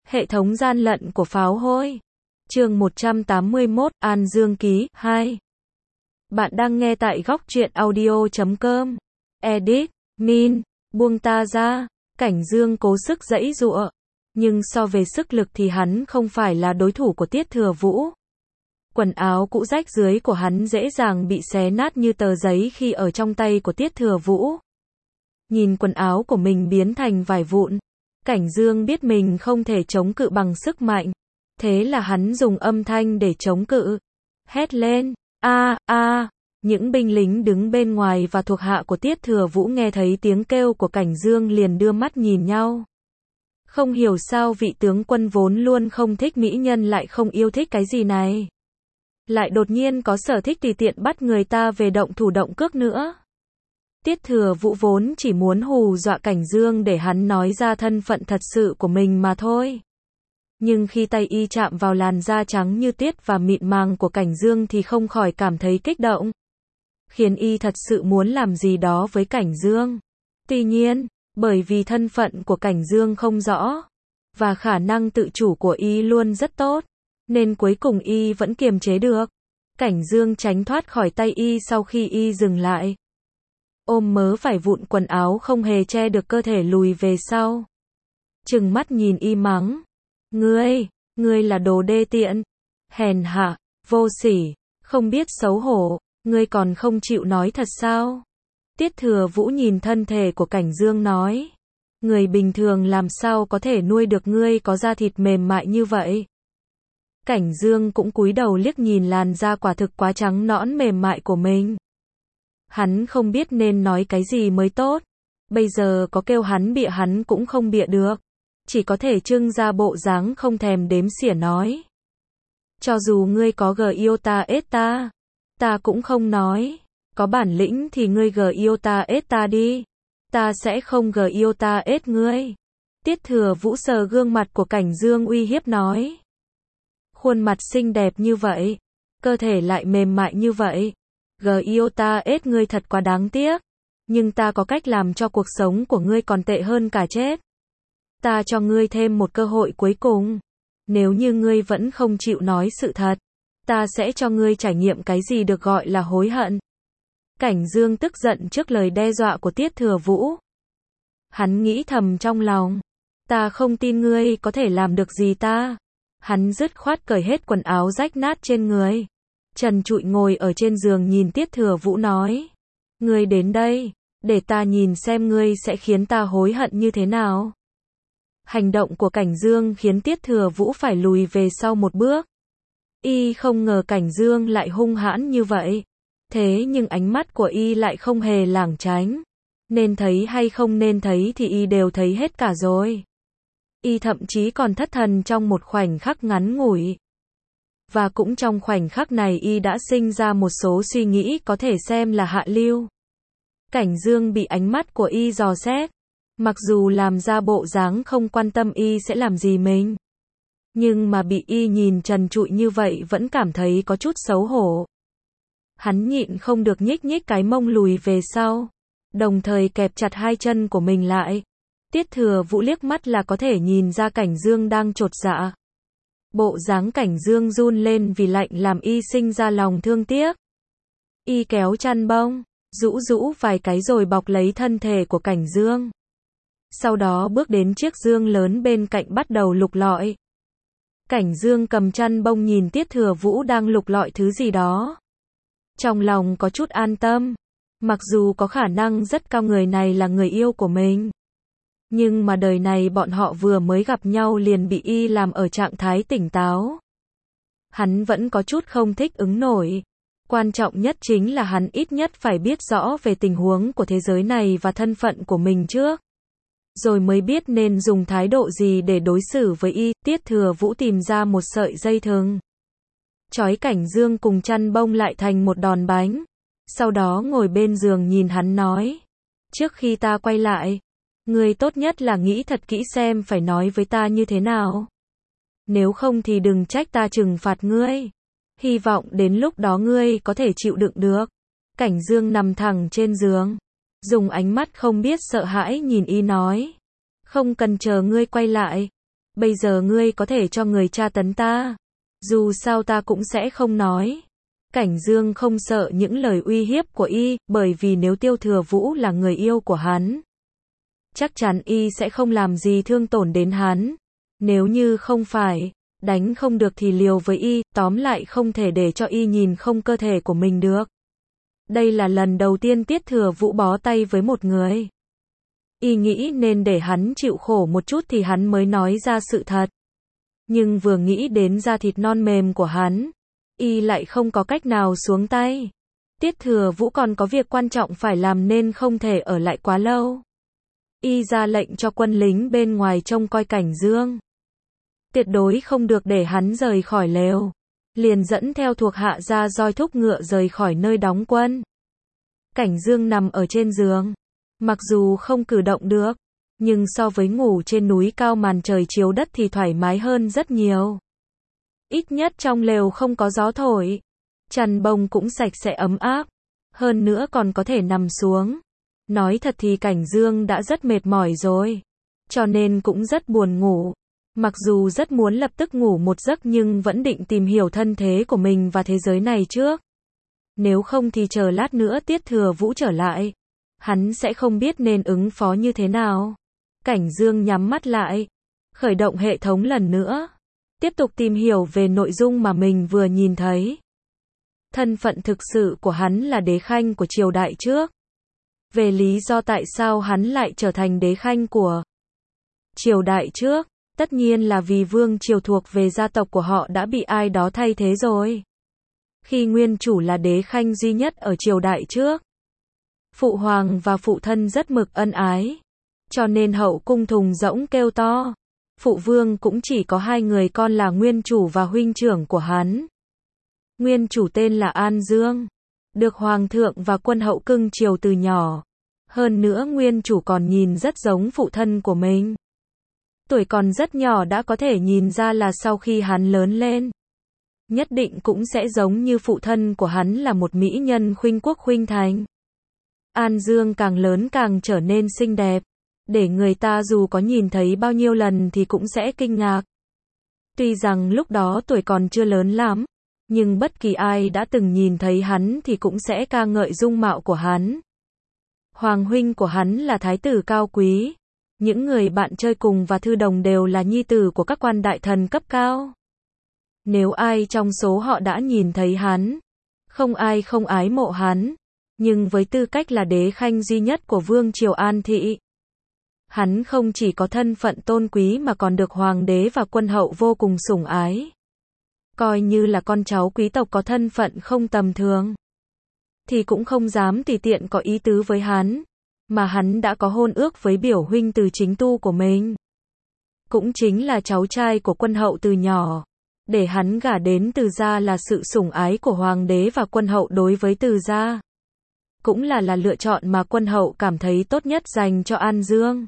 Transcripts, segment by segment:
Hệ thống gian lận của pháo hôi. Chương 181, An Dương ký, 2. Bạn đang nghe tại góc truyện audio.com. Edit, Min, buông ta ra. Cảnh Dương cố sức giãy giụa. Nhưng so về sức lực thì hắn không phải là đối thủ của Tiết Thừa Vũ. Quần áo cũ rách dưới của hắn dễ dàng bị xé nát như tờ giấy khi ở trong tay của Tiết Thừa Vũ. Nhìn quần áo của mình biến thành vải vụn, Cảnh Dương biết mình không thể chống cự bằng sức mạnh. Thế là hắn dùng âm thanh để chống cự. Hét lên, a a. Những binh lính đứng bên ngoài và thuộc hạ của Tiết Thừa Vũ nghe thấy tiếng kêu của Cảnh Dương liền đưa mắt nhìn nhau. Không hiểu sao vị tướng quân vốn luôn không thích mỹ nhân lại không yêu thích cái gì này. Lại đột nhiên có sở thích tùy tiện bắt người ta về động thủ động cước nữa. Tiết Thừa Vũ vốn chỉ muốn hù dọa Cảnh Dương để hắn nói ra thân phận thật sự của mình mà thôi. Nhưng khi tay y chạm vào làn da trắng như tuyết và mịn màng của Cảnh Dương thì không khỏi cảm thấy kích động. Khiến y thật sự muốn làm gì đó với Cảnh Dương. Tuy nhiên, bởi vì thân phận của Cảnh Dương không rõ, và khả năng tự chủ của y luôn rất tốt, nên cuối cùng y vẫn kiềm chế được. Cảnh Dương tránh thoát khỏi tay y sau khi y dừng lại. Ôm mớ vải vụn quần áo không hề che được cơ thể lùi về sau. Trừng mắt nhìn y mắng. Ngươi là đồ đê tiện, hèn hạ, vô sỉ, không biết xấu hổ, ngươi còn không chịu nói thật sao? Tiết Thừa Vũ nhìn thân thể của Cảnh Dương nói. Người bình thường làm sao có thể nuôi được ngươi có da thịt mềm mại như vậy? Cảnh Dương cũng cúi đầu liếc nhìn làn da quả thực quá trắng nõn mềm mại của mình. Hắn không biết nên nói cái gì mới tốt. Bây giờ có kêu hắn bịa hắn cũng không bịa được. Chỉ có thể trưng ra bộ dáng không thèm đếm xỉa nói. Cho dù ngươi có gờ yêu ta ết ta, ta cũng không nói. Có bản lĩnh thì ngươi gờ yêu ta ết ta đi. Ta sẽ không gờ yêu ta ết ngươi. Tiết Thừa Vũ sờ gương mặt của Cảnh Dương uy hiếp nói. Khuôn mặt xinh đẹp như vậy, cơ thể lại mềm mại như vậy. Gờ yêu ta ết ngươi thật quá đáng tiếc. Nhưng ta có cách làm cho cuộc sống của ngươi còn tệ hơn cả chết. Ta cho ngươi thêm một cơ hội cuối cùng. Nếu như ngươi vẫn không chịu nói sự thật, ta sẽ cho ngươi trải nghiệm cái gì được gọi là hối hận. Cảnh Dương tức giận trước lời đe dọa của Tiết Thừa Vũ. Hắn nghĩ thầm trong lòng. Ta không tin ngươi có thể làm được gì ta. Hắn dứt khoát cởi hết quần áo rách nát trên người. Trần trụi ngồi ở trên giường nhìn Tiết Thừa Vũ nói. Ngươi đến đây, để ta nhìn xem ngươi sẽ khiến ta hối hận như thế nào. Hành động của Cảnh Dương khiến Tiết Thừa Vũ phải lùi về sau một bước. Y không ngờ Cảnh Dương lại hung hãn như vậy. Thế nhưng ánh mắt của y lại không hề lảng tránh. Nên thấy hay không nên thấy thì y đều thấy hết cả rồi. Y thậm chí còn thất thần trong một khoảnh khắc ngắn ngủi. Và cũng trong khoảnh khắc này y đã sinh ra một số suy nghĩ có thể xem là hạ lưu. Cảnh Dương bị ánh mắt của y dò xét. Mặc dù làm ra bộ dáng không quan tâm y sẽ làm gì mình. Nhưng mà bị y nhìn trần trụi như vậy vẫn cảm thấy có chút xấu hổ. Hắn nhịn không được nhích nhích cái mông lùi về sau. Đồng thời kẹp chặt hai chân của mình lại. Tiết Thừa Vũ liếc mắt là có thể nhìn ra Cảnh Dương đang chột dạ. Bộ dáng Cảnh Dương run lên vì lạnh làm y sinh ra lòng thương tiếc. Y kéo chăn bông, rũ vài cái rồi bọc lấy thân thể của Cảnh Dương. Sau đó bước đến chiếc giường lớn bên cạnh bắt đầu lục lọi. Cảnh Dương cầm chăn bông nhìn Tiết Thừa Vũ đang lục lọi thứ gì đó. Trong lòng có chút an tâm. Mặc dù có khả năng rất cao người này là người yêu của mình. Nhưng mà đời này bọn họ vừa mới gặp nhau liền bị y làm ở trạng thái tỉnh táo. Hắn vẫn có chút không thích ứng nổi. Quan trọng nhất chính là hắn ít nhất phải biết rõ về tình huống của thế giới này và thân phận của mình trước. Rồi mới biết nên dùng thái độ gì để đối xử với y. Tiết Thừa Vũ tìm ra một sợi dây thừng. Trói Cảnh Dương cùng chăn bông lại thành một đòn bánh. Sau đó ngồi bên giường nhìn hắn nói. Trước khi ta quay lại, ngươi tốt nhất là nghĩ thật kỹ xem phải nói với ta như thế nào. Nếu không thì đừng trách ta trừng phạt ngươi. Hy vọng đến lúc đó ngươi có thể chịu đựng được. Cảnh Dương nằm thẳng trên giường. Dùng ánh mắt không biết sợ hãi nhìn y nói. Không cần chờ ngươi quay lại. bây giờ ngươi có thể cho người tra tấn ta. Dù sao ta cũng sẽ không nói. Cảnh Dương không sợ những lời uy hiếp của y, bởi vì nếu Tiêu Thừa Vũ là người yêu của hắn, chắc chắn y sẽ không làm gì thương tổn đến hắn. Nếu như không phải, đánh không được thì liều với y, tóm lại không thể để cho y nhìn không cơ thể của mình được. Đây là lần đầu tiên Tiết Thừa Vũ bó tay với một người. Y nghĩ nên để hắn chịu khổ một chút thì hắn mới nói ra sự thật. Nhưng vừa nghĩ đến da thịt non mềm của hắn, y lại không có cách nào xuống tay. Tiết Thừa Vũ còn có việc quan trọng phải làm nên không thể ở lại quá lâu. Y ra lệnh cho quân lính bên ngoài trông coi Cảnh Dương. Tuyệt đối không được để hắn rời khỏi lều. Liền dẫn theo thuộc hạ ra roi thúc ngựa rời khỏi nơi đóng quân. Cảnh Dương nằm ở trên giường. Mặc dù không cử động được, nhưng so với ngủ trên núi cao màn trời chiếu đất thì thoải mái hơn rất nhiều. Ít nhất trong lều không có gió thổi. Chăn bông cũng sạch sẽ ấm áp. Hơn nữa còn có thể nằm xuống. Nói thật thì Cảnh Dương đã rất mệt mỏi rồi. Cho nên cũng rất buồn ngủ. Mặc dù rất muốn lập tức ngủ một giấc nhưng vẫn định tìm hiểu thân thế của mình và thế giới này trước. Nếu không thì chờ lát nữa Tiết Thừa Vũ trở lại. Hắn sẽ không biết nên ứng phó như thế nào. Cảnh Dương nhắm mắt lại. Khởi động hệ thống lần nữa. Tiếp tục tìm hiểu về nội dung mà mình vừa nhìn thấy. Thân phận thực sự của hắn là đế khanh của triều đại trước. Về lý do tại sao hắn lại trở thành đế khanh của triều đại trước, tất nhiên là vì vương triều thuộc về gia tộc của họ đã bị ai đó thay thế rồi. Khi nguyên chủ là đế khanh duy nhất ở triều đại trước, phụ hoàng và phụ thân rất mực ân ái, cho nên hậu cung thùng rỗng kêu to. Phụ vương cũng chỉ có 2 người con là nguyên chủ và huynh trưởng của hắn. Nguyên chủ tên là An Dương, được hoàng thượng và quân hậu cưng chiều từ nhỏ. Hơn nữa nguyên chủ còn nhìn rất giống phụ thân của mình. Tuổi còn rất nhỏ đã có thể nhìn ra là sau khi hắn lớn lên, nhất định cũng sẽ giống như phụ thân của hắn là một mỹ nhân khuynh quốc khuynh thành. An Dương càng lớn càng trở nên xinh đẹp, để người ta dù có nhìn thấy bao nhiêu lần thì cũng sẽ kinh ngạc. Tuy rằng lúc đó tuổi còn chưa lớn lắm, nhưng bất kỳ ai đã từng nhìn thấy hắn thì cũng sẽ ca ngợi dung mạo của hắn. Hoàng huynh của hắn là thái tử cao quý. Những người bạn chơi cùng và thư đồng đều là nhi tử của các quan đại thần cấp cao. Nếu ai trong số họ đã nhìn thấy hắn, không ai không ái mộ hắn. Nhưng với tư cách là đế khanh duy nhất của vương triều An Thị, hắn không chỉ có thân phận tôn quý mà còn được hoàng đế và quân hậu vô cùng sủng ái. Coi như là con cháu quý tộc có thân phận không tầm thường, thì cũng không dám tùy tiện có ý tứ với hắn. Mà hắn đã có hôn ước với biểu huynh Từ Chính Tu của mình. Cũng chính là cháu trai của quân hậu từ nhỏ. Để hắn gả đến Từ gia là sự sủng ái của hoàng đế và quân hậu đối với Từ gia. Cũng là lựa chọn mà quân hậu cảm thấy tốt nhất dành cho An Dương.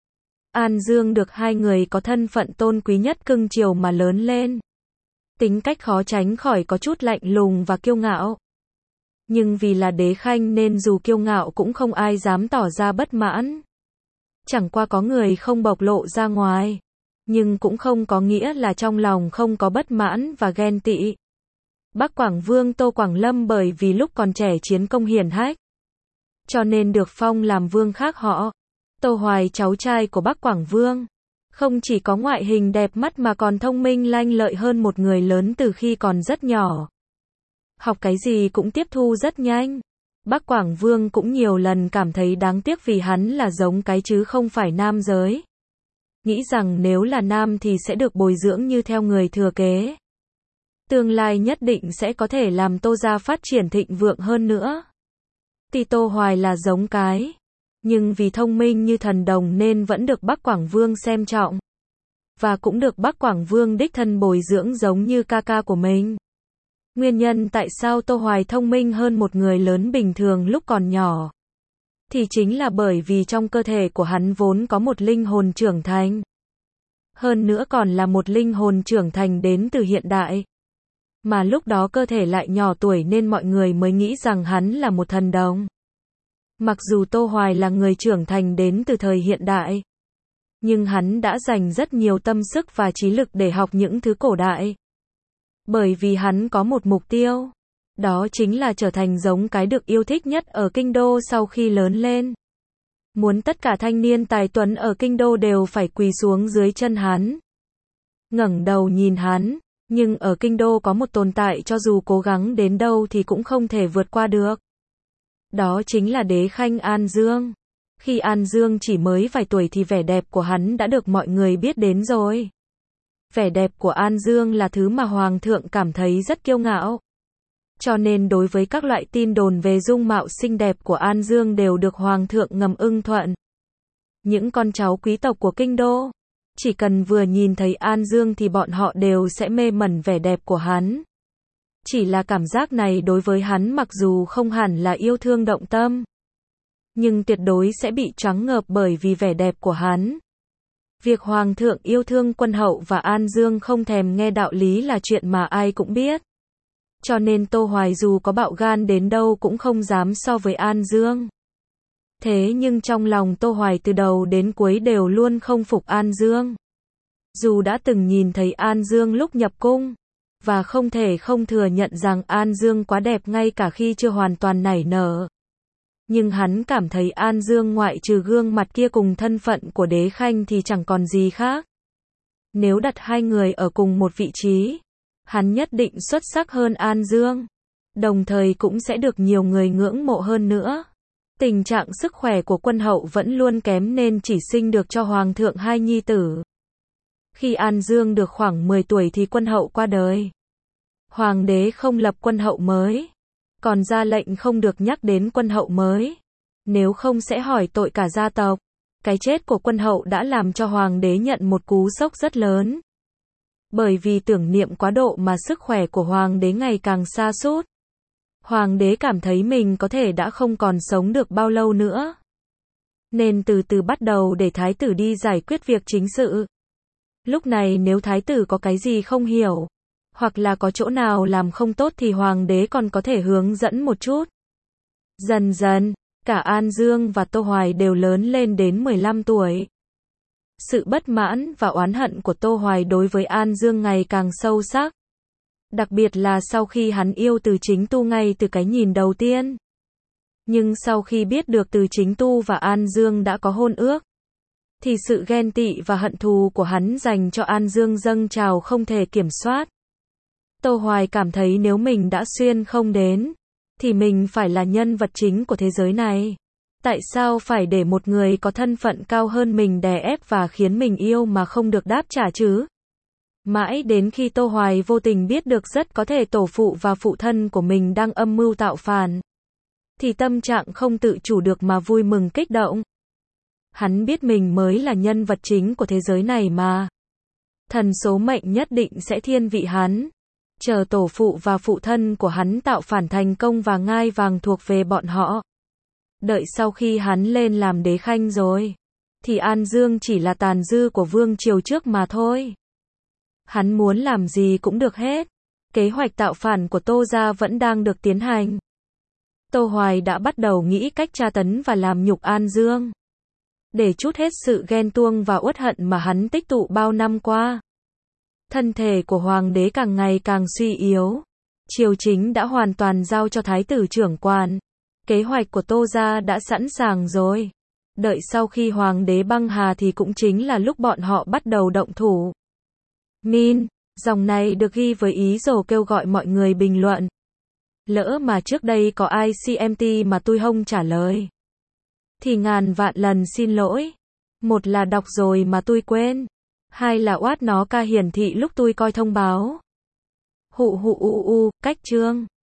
An Dương được 2 người có thân phận tôn quý nhất cưng chiều mà lớn lên. Tính cách khó tránh khỏi có chút lạnh lùng và kiêu ngạo. Nhưng vì là đế khanh nên dù kiêu ngạo cũng không ai dám tỏ ra bất mãn. Chẳng qua có người không bộc lộ ra ngoài. Nhưng cũng không có nghĩa là trong lòng không có bất mãn và ghen tị. Bắc Quảng Vương Tô Quảng Lâm bởi vì lúc còn trẻ chiến công hiển hách, cho nên được phong làm vương khác họ. Tô Hoài cháu trai của Bắc Quảng Vương, không chỉ có ngoại hình đẹp mắt mà còn thông minh lanh lợi hơn một người lớn từ khi còn rất nhỏ. Học cái gì cũng tiếp thu rất nhanh. Bắc Quảng Vương cũng nhiều lần cảm thấy đáng tiếc vì hắn là giống cái chứ không phải nam giới. Nghĩ rằng nếu là nam thì sẽ được bồi dưỡng như theo người thừa kế. Tương lai nhất định sẽ có thể làm Tô gia phát triển thịnh vượng hơn nữa. Tuy Tô Hoài là giống cái, nhưng vì thông minh như thần đồng nên vẫn được Bắc Quảng Vương xem trọng. Và cũng được Bắc Quảng Vương đích thân bồi dưỡng giống như ca ca của mình. Nguyên nhân tại sao Tô Hoài thông minh hơn một người lớn bình thường lúc còn nhỏ, thì chính là bởi vì trong cơ thể của hắn vốn có một linh hồn trưởng thành. Hơn nữa còn là một linh hồn trưởng thành đến từ hiện đại. Mà lúc đó cơ thể lại nhỏ tuổi nên mọi người mới nghĩ rằng hắn là một thần đồng. Mặc dù Tô Hoài là người trưởng thành đến từ thời hiện đại, Nhưng hắn đã dành rất nhiều tâm sức và trí lực để học những thứ cổ đại. Bởi vì hắn có một mục tiêu. Đó chính là trở thành giống cái được yêu thích nhất ở kinh đô sau khi lớn lên. Muốn tất cả thanh niên tài tuấn ở kinh đô đều phải quỳ xuống dưới chân hắn. Ngẩng đầu nhìn hắn. Nhưng ở kinh đô có một tồn tại cho dù cố gắng đến đâu thì cũng không thể vượt qua được. Đó chính là đế khanh An Dương. Khi An Dương chỉ mới vài tuổi thì vẻ đẹp của hắn đã được mọi người biết đến rồi. Vẻ đẹp của An Dương là thứ mà Hoàng thượng cảm thấy rất kiêu ngạo. Cho nên đối với các loại tin đồn về dung mạo xinh đẹp của An Dương đều được Hoàng thượng ngầm ưng thuận. Những con cháu quý tộc của kinh đô, chỉ cần vừa nhìn thấy An Dương thì bọn họ đều sẽ mê mẩn vẻ đẹp của hắn. Chỉ là cảm giác này đối với hắn mặc dù không hẳn là yêu thương động tâm, nhưng tuyệt đối sẽ bị choáng ngợp bởi vì vẻ đẹp của hắn. Việc Hoàng thượng yêu thương quân hậu và An Dương không thèm nghe đạo lý là chuyện mà ai cũng biết. Cho nên Tô Hoài dù có bạo gan đến đâu cũng không dám so với An Dương. Thế nhưng trong lòng Tô Hoài từ đầu đến cuối đều luôn không phục An Dương. Dù đã từng nhìn thấy An Dương lúc nhập cung, và không thể không thừa nhận rằng An Dương quá đẹp ngay cả khi chưa hoàn toàn nảy nở. Nhưng hắn cảm thấy An Dương ngoại trừ gương mặt kia cùng thân phận của đế khanh thì chẳng còn gì khác. Nếu đặt hai người ở cùng một vị trí, hắn nhất định xuất sắc hơn An Dương. Đồng thời cũng sẽ được nhiều người ngưỡng mộ hơn nữa. Tình trạng sức khỏe của quân hậu vẫn luôn kém nên chỉ sinh được cho Hoàng thượng 2 nhi tử. Khi An Dương được khoảng 10 tuổi thì quân hậu qua đời. Hoàng đế không lập quân hậu mới, còn ra lệnh không được nhắc đến quân hậu mới. Nếu không sẽ hỏi tội cả gia tộc. Cái chết của quân hậu đã làm cho Hoàng đế nhận một cú sốc rất lớn. Bởi vì tưởng niệm quá độ mà sức khỏe của Hoàng đế ngày càng sa sút. Hoàng đế cảm thấy mình có thể đã không còn sống được bao lâu nữa. Nên từ từ bắt đầu để thái tử đi giải quyết việc chính sự. Lúc này nếu thái tử có cái gì không hiểu, hoặc là có chỗ nào làm không tốt thì Hoàng đế còn có thể hướng dẫn một chút. Dần dần, cả An Dương và Tô Hoài đều lớn lên đến 15 tuổi. Sự bất mãn và oán hận của Tô Hoài đối với An Dương ngày càng sâu sắc. Đặc biệt là sau khi hắn yêu Từ Chính Tu ngay từ cái nhìn đầu tiên. Nhưng sau khi biết được Từ Chính Tu và An Dương đã có hôn ước, thì sự ghen tị và hận thù của hắn dành cho An Dương dâng trào không thể kiểm soát. Tô Hoài cảm thấy nếu mình đã xuyên không đến, thì mình phải là nhân vật chính của thế giới này. Tại sao phải để một người có thân phận cao hơn mình đè ép và khiến mình yêu mà không được đáp trả chứ? Mãi đến khi Tô Hoài vô tình biết được rất có thể tổ phụ và phụ thân của mình đang âm mưu tạo phản, thì tâm trạng không tự chủ được mà vui mừng kích động. Hắn biết mình mới là nhân vật chính của thế giới này mà. Thần số mệnh nhất định sẽ thiên vị hắn. Chờ tổ phụ và phụ thân của hắn tạo phản thành công và ngai vàng thuộc về bọn họ. Đợi sau khi hắn lên làm đế khanh rồi, thì An Dương chỉ là tàn dư của vương triều trước mà thôi. Hắn muốn làm gì cũng được hết. Kế hoạch tạo phản của Tô gia vẫn đang được tiến hành. Tô Hoài đã bắt đầu nghĩ cách tra tấn và làm nhục An Dương, để trút hết sự ghen tuông và uất hận mà hắn tích tụ bao năm qua. Thân thể của Hoàng đế càng ngày càng suy yếu. Triều chính đã hoàn toàn giao cho thái tử trưởng quản. Kế hoạch của Tô gia đã sẵn sàng rồi. Đợi sau khi Hoàng đế băng hà thì cũng chính là lúc bọn họ bắt đầu động thủ. Min, dòng này được ghi với ý đồ kêu gọi mọi người bình luận. Lỡ mà trước đây có ai CMT mà tôi không trả lời, thì ngàn vạn lần xin lỗi. Một là đọc rồi mà tôi quên. Hai là oát nó ca hiển thị lúc tôi coi thông báo. Cách chương.